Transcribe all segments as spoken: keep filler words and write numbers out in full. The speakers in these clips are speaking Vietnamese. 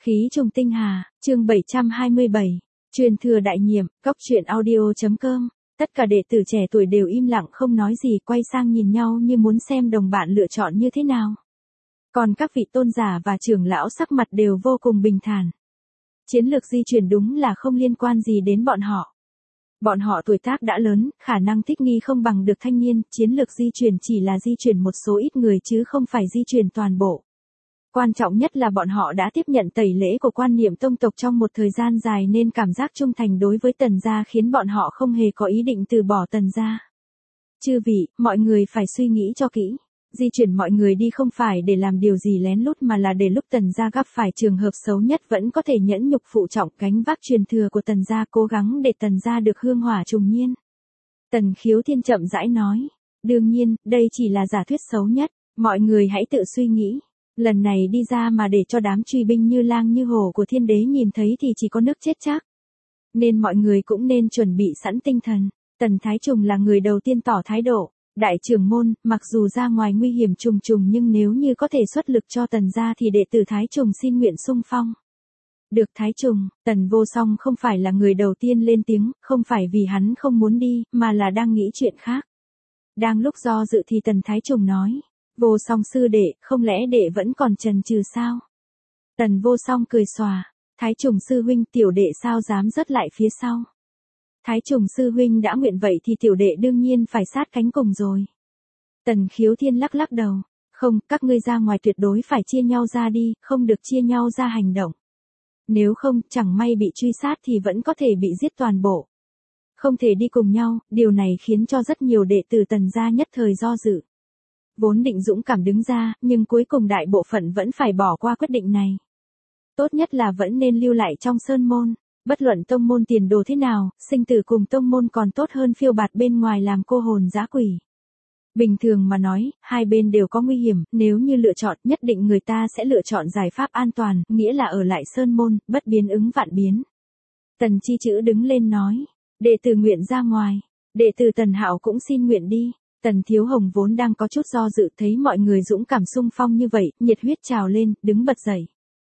Khí trùng tinh hà, chương bảy trăm hai mươi bảy, truyền thừa đại nhiệm, cóc truyện audio.com. Tất cả đệ tử trẻ tuổi đều im lặng không nói gì, quay sang nhìn nhau như muốn xem đồng bạn lựa chọn như thế nào. Còn các vị tôn giả và trưởng lão sắc mặt đều vô cùng bình thản. Chiến lược di chuyển đúng là không liên quan gì đến bọn họ. Bọn họ tuổi tác đã lớn, khả năng thích nghi không bằng được thanh niên, chiến lược di chuyển chỉ là di chuyển một số ít người chứ không phải di chuyển toàn bộ. Quan trọng nhất là bọn họ đã tiếp nhận tẩy lễ của quan niệm tông tộc trong một thời gian dài nên cảm giác trung thành đối với Tần gia khiến bọn họ không hề có ý định từ bỏ Tần gia. Chư vị, mọi người phải suy nghĩ cho kỹ. Di chuyển mọi người đi không phải để làm điều gì lén lút mà là để lúc Tần gia gặp phải trường hợp xấu nhất vẫn có thể nhẫn nhục phụ trọng gánh vác truyền thừa của Tần gia, cố gắng để Tần gia được hương hỏa trùng nhiên. Tần Khiếu Thiên chậm rãi nói. Đương nhiên, đây chỉ là giả thuyết xấu nhất. Mọi người hãy tự suy nghĩ. Lần này đi ra mà để cho đám truy binh như lang như hổ của thiên đế nhìn thấy thì chỉ có nước chết chắc. Nên mọi người cũng nên chuẩn bị sẵn tinh thần. Tần Thái Trùng là người đầu tiên tỏ thái độ. Đại trưởng môn, mặc dù ra ngoài nguy hiểm trùng trùng nhưng nếu như có thể xuất lực cho Tần gia thì đệ tử Thái Trùng xin nguyện xung phong. Được Thái Trùng, Tần Vô Song không phải là người đầu tiên lên tiếng, không phải vì hắn không muốn đi, mà là đang nghĩ chuyện khác. Đang lúc do dự thì Tần Thái Trùng nói. Vô Song sư đệ, không lẽ đệ vẫn còn chần chừ sao? Tần Vô Song cười xòa. Thái Trùng sư huynh, tiểu đệ sao dám rớt lại phía sau? Thái Trùng sư huynh đã nguyện vậy thì tiểu đệ đương nhiên phải sát cánh cùng rồi. Tần Khiếu Thiên lắc lắc đầu. Không, các ngươi ra ngoài tuyệt đối phải chia nhau ra đi, không được chia nhau ra hành động. Nếu không, chẳng may bị truy sát thì vẫn có thể bị giết toàn bộ. Không thể đi cùng nhau, điều này khiến cho rất nhiều đệ tử Tần gia nhất thời do dự. Vốn định dũng cảm đứng ra, nhưng cuối cùng đại bộ phận vẫn phải bỏ qua quyết định này. Tốt nhất là vẫn nên lưu lại trong sơn môn. Bất luận tông môn tiền đồ thế nào, sinh tử cùng tông môn còn tốt hơn phiêu bạt bên ngoài làm cô hồn dã quỷ. Bình thường mà nói, hai bên đều có nguy hiểm, nếu như lựa chọn nhất định người ta sẽ lựa chọn giải pháp an toàn, nghĩa là ở lại sơn môn, bất biến ứng vạn biến. Tần Chi Chữ đứng lên nói, đệ tử nguyện ra ngoài, đệ tử Tần Hạo cũng xin nguyện đi. Tần Thiếu Hồng vốn đang có chút do dự thấy mọi người dũng cảm xung phong như vậy, nhiệt huyết trào lên, đứng bật dậy.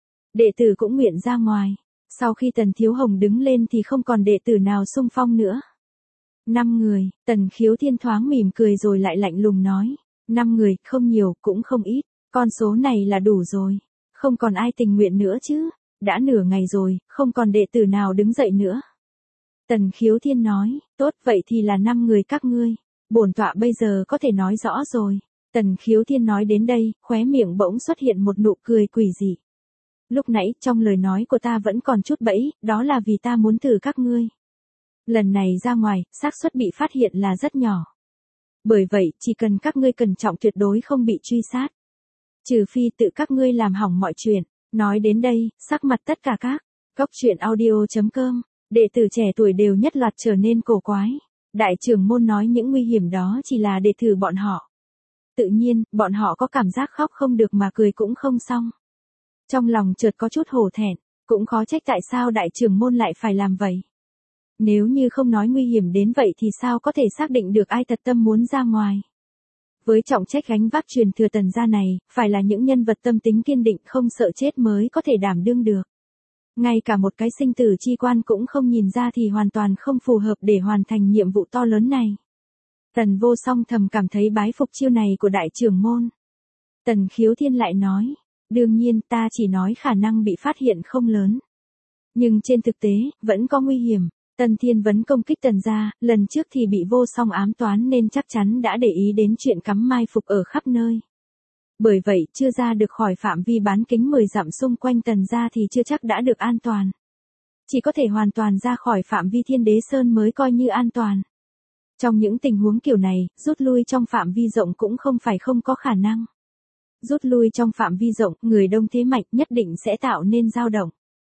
Đệ tử cũng nguyện ra ngoài. Sau khi Tần Thiếu Hồng đứng lên thì không còn đệ tử nào xung phong nữa. Năm người, Tần Khiếu Thiên thoáng mỉm cười rồi lại lạnh lùng nói. Năm người, không nhiều, cũng không ít. Con số này là đủ rồi. Không còn ai tình nguyện nữa chứ. Đã nửa ngày rồi, không còn đệ tử nào đứng dậy nữa. Tần Khiếu Thiên nói, tốt vậy thì là năm người các ngươi. Bổn tọa bây giờ có thể nói rõ rồi. Tần Khiếu Thiên nói đến đây, khóe miệng bỗng xuất hiện một nụ cười quỷ dị. Lúc nãy, trong lời nói của ta vẫn còn chút bẫy, đó là vì ta muốn thử các ngươi. Lần này ra ngoài, xác suất bị phát hiện là rất nhỏ. Bởi vậy, chỉ cần các ngươi cẩn trọng tuyệt đối không bị truy sát. Trừ phi tự các ngươi làm hỏng mọi chuyện. Nói đến đây, sắc mặt tất cả các cóc truyện audio.com, đệ tử trẻ tuổi đều nhất loạt trở nên cổ quái. Đại trưởng môn nói những nguy hiểm đó chỉ là để thử bọn họ. Tự nhiên, bọn họ có cảm giác khóc không được mà cười cũng không xong. Trong lòng chợt có chút hổ thẹn, cũng khó trách tại sao đại trưởng môn lại phải làm vậy. Nếu như không nói nguy hiểm đến vậy thì sao có thể xác định được ai thật tâm muốn ra ngoài. Với trọng trách gánh vác truyền thừa Tần gia này, phải là những nhân vật tâm tính kiên định không sợ chết mới có thể đảm đương được. Ngay cả một cái sinh tử chi quan cũng không nhìn ra thì hoàn toàn không phù hợp để hoàn thành nhiệm vụ to lớn này. Tần Vô Song thầm cảm thấy bái phục chiêu này của đại trưởng môn. Tần Khiếu Thiên lại nói, đương nhiên ta chỉ nói khả năng bị phát hiện không lớn. Nhưng trên thực tế, vẫn có nguy hiểm. Tần Thiên Vấn công kích Tần gia, lần trước thì bị Vô Song ám toán nên chắc chắn đã để ý đến chuyện cắm mai phục ở khắp nơi. Bởi vậy, chưa ra được khỏi phạm vi bán kính mười dặm xung quanh Tần gia thì chưa chắc đã được an toàn. Chỉ có thể hoàn toàn ra khỏi phạm vi Thiên Đế Sơn mới coi như an toàn. Trong những tình huống kiểu này, rút lui trong phạm vi rộng cũng không phải không có khả năng. Rút lui trong phạm vi rộng, người đông thế mạnh nhất định sẽ tạo nên dao động.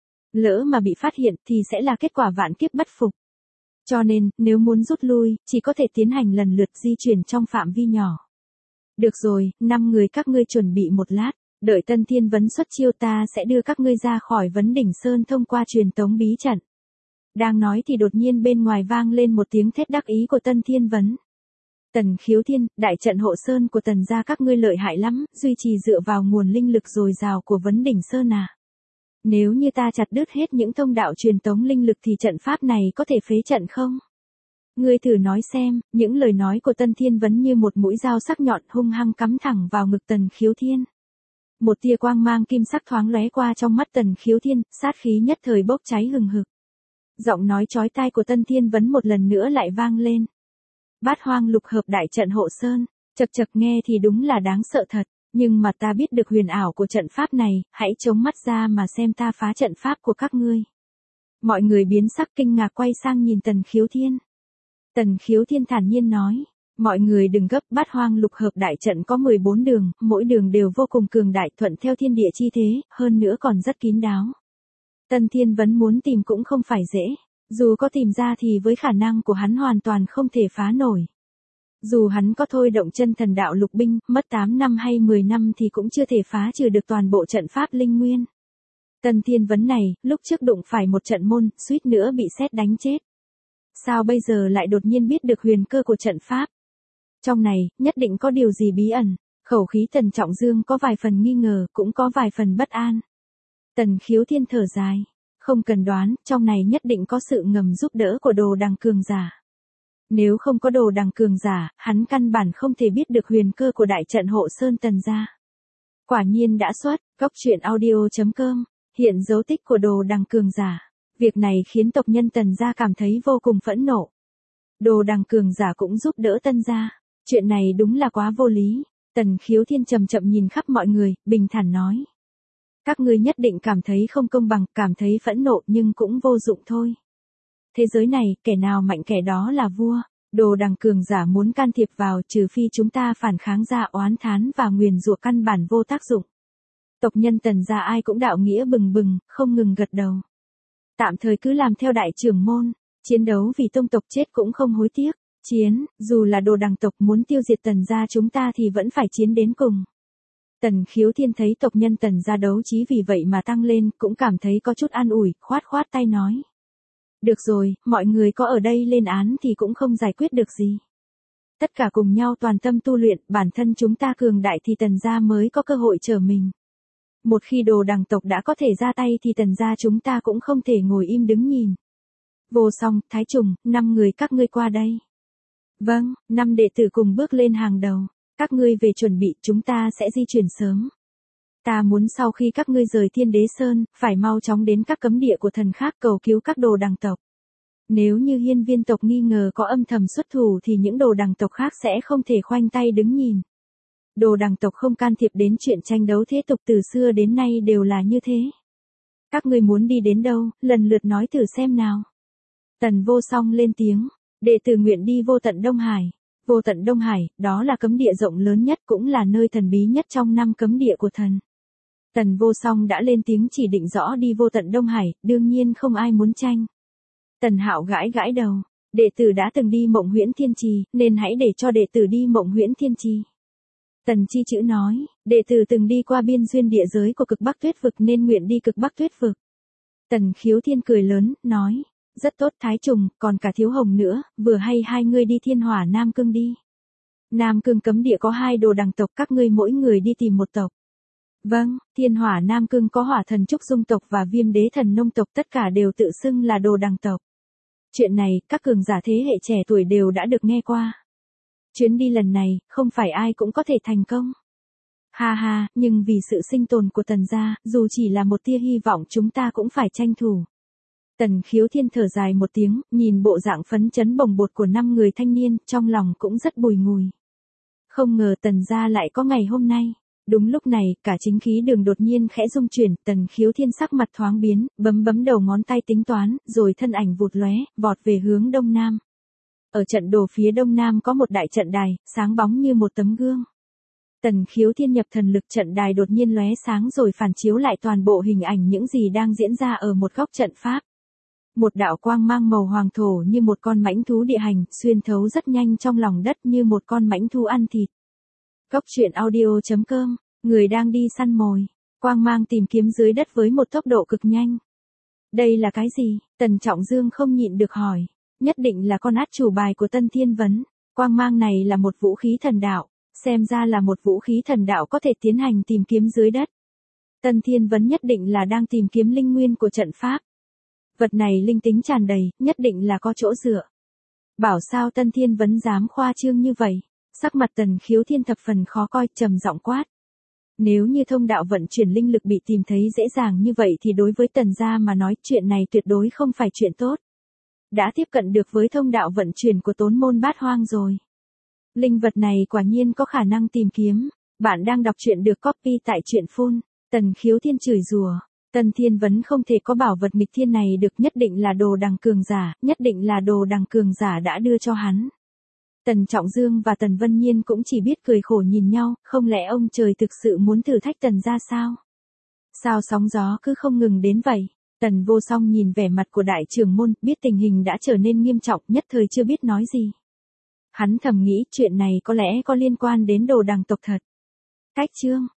Lỡ mà bị phát hiện thì sẽ là kết quả vạn kiếp bất phục. Cho nên, nếu muốn rút lui, chỉ có thể tiến hành lần lượt di chuyển trong phạm vi nhỏ. Được rồi, năm người các ngươi chuẩn bị một lát, đợi Tân Thiên Vấn xuất chiêu ta sẽ đưa các ngươi ra khỏi Vấn Đỉnh Sơn thông qua truyền tống bí trận. Đang nói thì đột nhiên bên ngoài vang lên một tiếng thét đắc ý của Tân Thiên Vấn. Tần Khiếu Thiên, đại trận hộ sơn của Tần gia các ngươi lợi hại lắm, duy trì dựa vào nguồn linh lực dồi dào của Vấn Đỉnh Sơn à. Nếu như ta chặt đứt hết những thông đạo truyền tống linh lực thì trận pháp này có thể phế trận không? Ngươi thử nói xem, những lời nói của Tân Thiên Vấn như một mũi dao sắc nhọn hung hăng cắm thẳng vào ngực Tần Khiếu Thiên. Một tia quang mang kim sắc thoáng lóe qua trong mắt Tần Khiếu Thiên, sát khí nhất thời bốc cháy hừng hực. Giọng nói chói tai của Tân Thiên Vấn một lần nữa lại vang lên. Bát hoang lục hợp đại trận hộ sơn, chật chật nghe thì đúng là đáng sợ thật, nhưng mà ta biết được huyền ảo của trận pháp này, hãy chống mắt ra mà xem ta phá trận pháp của các ngươi. Mọi người biến sắc kinh ngạc quay sang nhìn Tần Khiếu Thiên. Tần Khiếu Thiên thản nhiên nói, mọi người đừng gấp, bát hoang lục hợp đại trận có mười bốn đường, mỗi đường đều vô cùng cường đại thuận theo thiên địa chi thế, hơn nữa còn rất kín đáo. Tần Thiên Vấn muốn tìm cũng không phải dễ, dù có tìm ra thì với khả năng của hắn hoàn toàn không thể phá nổi. Dù hắn có thôi động chân thần đạo lục binh, mất tám năm hay mười năm thì cũng chưa thể phá trừ được toàn bộ trận pháp linh nguyên. Tần Thiên Vấn này, lúc trước đụng phải một trận môn, suýt nữa bị sét đánh chết. Sao bây giờ lại đột nhiên biết được huyền cơ của trận pháp? Trong này, nhất định có điều gì bí ẩn, khẩu khí Tần Trọng Dương có vài phần nghi ngờ, cũng có vài phần bất an. Tần Khiếu Thiên thở dài, không cần đoán, trong này nhất định có sự ngầm giúp đỡ của Đồ Đằng cường giả. Nếu không có Đồ Đằng cường giả, hắn căn bản không thể biết được huyền cơ của đại trận hộ sơn Tần gia. Quả nhiên đã xuất, góc truyện audio chấm com, hiện dấu tích của Đồ Đằng cường giả. Việc này khiến tộc nhân Tần gia cảm thấy vô cùng phẫn nộ. Đồ Đằng cường giả cũng giúp đỡ Tần gia. Chuyện này đúng là quá vô lý. Tần Khiếu Thiên chậm chậm nhìn khắp mọi người, bình thản nói. Các ngươi nhất định cảm thấy không công bằng, cảm thấy phẫn nộ nhưng cũng vô dụng thôi. Thế giới này, kẻ nào mạnh kẻ đó là vua. Đồ Đằng cường giả muốn can thiệp vào trừ phi chúng ta phản kháng ra oán thán và nguyền rủa căn bản vô tác dụng. Tộc nhân Tần gia ai cũng đạo nghĩa bừng bừng, không ngừng gật đầu. Tạm thời cứ làm theo đại trưởng môn, chiến đấu vì tông tộc chết cũng không hối tiếc. Chiến, dù là Đồ Đằng tộc muốn tiêu diệt Tần gia chúng ta thì vẫn phải chiến đến cùng. Tần Khiếu Thiên thấy tộc nhân Tần gia đấu chí vì vậy mà tăng lên, cũng cảm thấy có chút an ủi, khoát khoát tay nói. Được rồi, mọi người có ở đây lên án thì cũng không giải quyết được gì. Tất cả cùng nhau toàn tâm tu luyện, bản thân chúng ta cường đại thì Tần gia mới có cơ hội trở mình. Một khi Đồ Đằng tộc đã có thể ra tay thì Tần gia chúng ta cũng không thể ngồi im đứng nhìn. Vô Song, Thái Trùng, năm người các ngươi qua đây. Vâng, năm đệ tử cùng bước lên hàng đầu. Các ngươi về chuẩn bị, chúng ta sẽ di chuyển sớm. Ta muốn sau khi các ngươi rời Thiên Đế Sơn, phải mau chóng đến các cấm địa của thần khác cầu cứu các Đồ Đằng tộc. Nếu như Hiên Viên tộc nghi ngờ có âm thầm xuất thủ thì những Đồ Đằng tộc khác sẽ không thể khoanh tay đứng nhìn. Đồ Đằng tộc không can thiệp đến chuyện tranh đấu thế tục từ xưa đến nay đều là như thế. Các ngươi muốn đi đến đâu, lần lượt nói thử xem nào. Tần Vô Song lên tiếng, đệ tử nguyện đi Vô Tận Đông Hải. Vô Tận Đông Hải, đó là cấm địa rộng lớn nhất cũng là nơi thần bí nhất trong năm cấm địa của thần. Tần Vô Song đã lên tiếng chỉ định rõ đi Vô Tận Đông Hải, đương nhiên không ai muốn tranh. Tần Hạo gãi gãi đầu, đệ tử đã từng đi Mộng Huyễn Thiên Trì, nên hãy để cho đệ tử đi Mộng Huyễn Thiên Trì. Tần Chi Chữ nói, đệ tử từng đi qua biên duyên địa giới của Cực Bắc Tuyết Vực nên nguyện đi Cực Bắc Tuyết Vực. Tần Khiếu Thiên cười lớn, nói, rất tốt Thái Trùng, còn cả Thiếu Hồng nữa, vừa hay hai ngươi đi Thiên Hỏa Nam Cương đi. Nam Cương cấm địa có hai Đồ Đằng tộc, các ngươi mỗi người đi tìm một tộc. Vâng, Thiên Hỏa Nam Cương có Hỏa Thần Trúc Dung tộc và Viêm Đế Thần Nông tộc, tất cả đều tự xưng là Đồ Đằng tộc. Chuyện này, các cường giả thế hệ trẻ tuổi đều đã được nghe qua. Chuyến đi lần này, không phải ai cũng có thể thành công. Ha ha, nhưng vì sự sinh tồn của Tần gia, dù chỉ là một tia hy vọng chúng ta cũng phải tranh thủ. Tần Khiếu Thiên thở dài một tiếng, nhìn bộ dạng phấn chấn bồng bột của năm người thanh niên, trong lòng cũng rất bùi ngùi. Không ngờ Tần gia lại có ngày hôm nay. Đúng lúc này, cả chính khí đường đột nhiên khẽ rung chuyển, Tần Khiếu Thiên sắc mặt thoáng biến, bấm bấm đầu ngón tay tính toán, rồi thân ảnh vụt lóe, vọt về hướng đông nam. Ở trận đồ phía đông nam có một đại trận đài, sáng bóng như một tấm gương. Tần Khiếu Thiên nhập thần lực, trận đài đột nhiên lóe sáng rồi phản chiếu lại toàn bộ hình ảnh những gì đang diễn ra ở một góc trận pháp. Một đạo quang mang màu hoàng thổ như một con mãnh thú địa hành, xuyên thấu rất nhanh trong lòng đất như một con mãnh thú ăn thịt. Góc truyện audio chấm com, người đang đi săn mồi, quang mang tìm kiếm dưới đất với một tốc độ cực nhanh. Đây là cái gì? Tần Trọng Dương không nhịn được hỏi. Nhất định là con át chủ bài của Tân Thiên Vấn. Quang mang này là một vũ khí thần đạo, xem ra là một vũ khí thần đạo có thể tiến hành tìm kiếm dưới đất. Tân Thiên Vấn nhất định là đang tìm kiếm linh nguyên của trận pháp. Vật này linh tính tràn đầy, nhất định là có chỗ dựa. Bảo sao Tân Thiên Vấn dám khoa trương như vậy? Sắc mặt Tần Khiếu Thiên thập phần khó coi, trầm giọng quát. Nếu như thông đạo vận chuyển linh lực bị tìm thấy dễ dàng như vậy thì đối với Tần gia mà nói chuyện này tuyệt đối không phải chuyện tốt. Đã tiếp cận được với thông đạo vận chuyển của Tốn Môn Bát Hoang rồi. Linh vật này quả nhiên có khả năng tìm kiếm. Bạn đang đọc truyện được copy tại truyện phun. Tần Khiếu Thiên chửi rủa. Tân Thiên Vấn không thể có bảo vật nghịch thiên này được, nhất định là đồ đằng cường giả, nhất định là đồ đằng cường giả đã đưa cho hắn. Tần Trọng Dương và Tần Vân Nhiên cũng chỉ biết cười khổ nhìn nhau, không lẽ ông trời thực sự muốn thử thách Tần gia sao? Sao sóng gió cứ không ngừng đến vậy? Tần Vô Song nhìn vẻ mặt của đại trưởng môn, biết tình hình đã trở nên nghiêm trọng, nhất thời chưa biết nói gì. Hắn thầm nghĩ chuyện này có lẽ có liên quan đến đồ đằng tộc thật. Cách chương